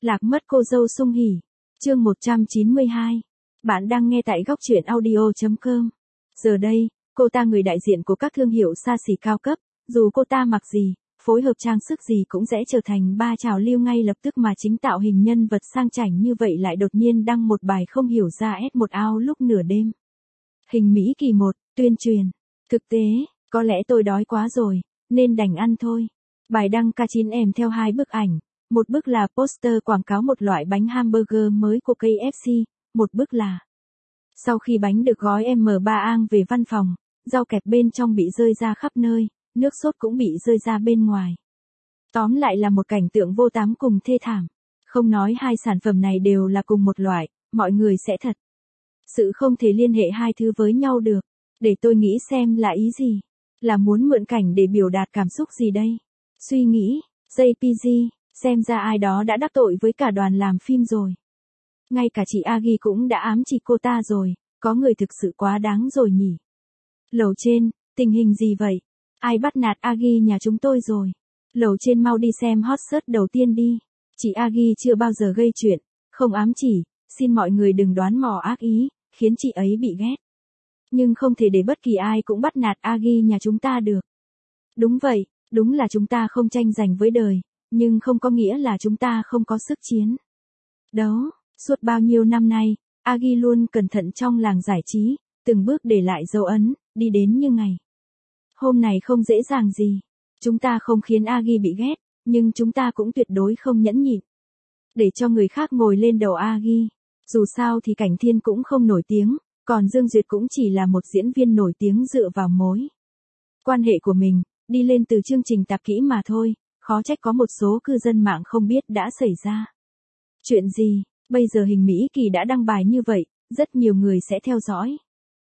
Lạc mất cô dâu Sung Hỉ. Chương 192. Bạn đang nghe tại góc truyện audio.com. Giờ đây, cô ta người đại diện của các thương hiệu xa xỉ cao cấp, dù cô ta mặc gì, phối hợp trang sức gì cũng sẽ trở thành ba trào lưu ngay lập tức mà chính tạo hình nhân vật sang chảnh như vậy lại đột nhiên đăng một bài không hiểu ra S1 ao lúc nửa đêm. Hình Mỹ Kỳ 1, tuyên truyền. Thực tế, có lẽ tôi đói quá rồi, nên đành ăn thôi. Bài đăng K9 em theo hai bức ảnh. Một bức là poster quảng cáo một loại bánh hamburger mới của KFC, một bức là sau khi bánh được gói M3 ang về văn phòng, rau kẹp bên trong bị rơi ra khắp nơi, nước sốt cũng bị rơi ra bên ngoài. Tóm lại là một cảnh tượng vô tám cùng thê thảm. Không nói hai sản phẩm này đều là cùng một loại, mọi người sẽ thật sự không thể liên hệ hai thứ với nhau được. Để tôi nghĩ xem là ý gì. Là muốn mượn cảnh để biểu đạt cảm xúc gì đây? Suy nghĩ, JPG. Xem ra ai đó đã đắc tội với cả đoàn làm phim rồi. Ngay cả chị Agi cũng đã ám chỉ cô ta rồi, có người thực sự quá đáng rồi nhỉ. Lầu trên, tình hình gì vậy? Ai bắt nạt Agi nhà chúng tôi rồi? Lầu trên mau đi xem hot search đầu tiên đi. Chị Agi chưa bao giờ gây chuyện, không ám chỉ, xin mọi người đừng đoán mò ác ý, khiến chị ấy bị ghét. Nhưng không thể để bất kỳ ai cũng bắt nạt Agi nhà chúng ta được. Đúng vậy, đúng là chúng ta không tranh giành với đời. Nhưng không có nghĩa là chúng ta không có sức chiến đấu. Suốt bao nhiêu năm nay, Agi luôn cẩn thận trong làng giải trí, từng bước để lại dấu ấn, đi đến như ngày hôm nay không dễ dàng gì. Chúng ta không khiến Agi bị ghét, nhưng chúng ta cũng tuyệt đối không nhẫn nhịn để cho người khác ngồi lên đầu Agi. Dù sao thì Cảnh Thiên cũng không nổi tiếng, còn Dương Duyệt cũng chỉ là một diễn viên nổi tiếng dựa vào mối quan hệ của mình, đi lên từ chương trình tạp kỹ mà thôi. Khó trách có một số cư dân mạng không biết đã xảy ra chuyện gì. Bây giờ Hình Mỹ Kỳ đã đăng bài như vậy, rất nhiều người sẽ theo dõi.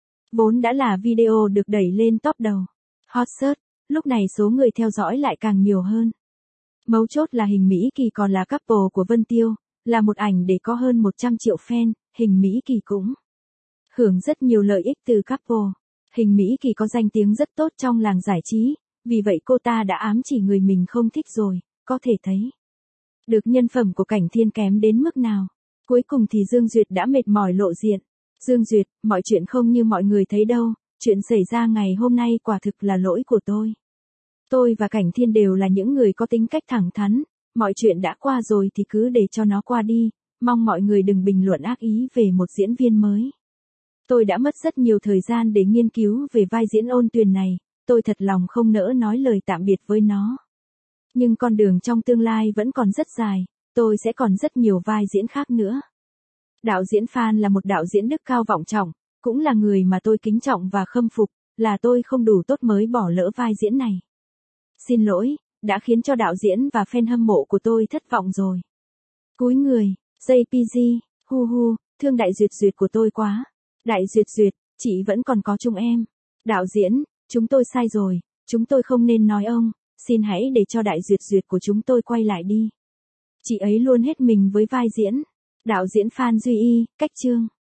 Vốn đã là video được đẩy lên top đầu hot search, lúc này số người theo dõi lại càng nhiều hơn. Mấu chốt là Hình Mỹ Kỳ còn là couple của Vân Tiêu, là một ảnh để có hơn 100 triệu fan. Hình Mỹ Kỳ cũng hưởng rất nhiều lợi ích từ couple. Hình Mỹ Kỳ có danh tiếng rất tốt trong làng giải trí. Vì vậy cô ta đã ám chỉ người mình không thích rồi, có thể thấy được nhân phẩm của Cảnh Thiên kém đến mức nào. Cuối cùng thì Dương Duyệt đã mệt mỏi lộ diện. Dương Duyệt, mọi chuyện không như mọi người thấy đâu, chuyện xảy ra ngày hôm nay quả thực là lỗi của tôi. Tôi và Cảnh Thiên đều là những người có tính cách thẳng thắn, mọi chuyện đã qua rồi thì cứ để cho nó qua đi, mong mọi người đừng bình luận ác ý về một diễn viên mới. Tôi đã mất rất nhiều thời gian để nghiên cứu về vai diễn Ôn Tuyền này. Tôi thật lòng không nỡ nói lời tạm biệt với nó. Nhưng con đường trong tương lai vẫn còn rất dài, tôi sẽ còn rất nhiều vai diễn khác nữa. Đạo diễn Phan là một đạo diễn đức cao vọng trọng, cũng là người mà tôi kính trọng và khâm phục, là tôi không đủ tốt mới bỏ lỡ vai diễn này. Xin lỗi, đã khiến cho đạo diễn và fan hâm mộ của tôi thất vọng rồi. Cúi người, JPG, hu hu, thương Đại Duyệt Duyệt của tôi quá. Đại Duyệt Duyệt, chị vẫn còn có chúng em. Đạo diễn, chúng tôi sai rồi, chúng tôi không nên nói ông, xin hãy để cho Đại Duyệt Duyệt của chúng tôi quay lại đi. Chị ấy luôn hết mình với vai diễn. Đạo diễn Phan Duy Y, cách chương.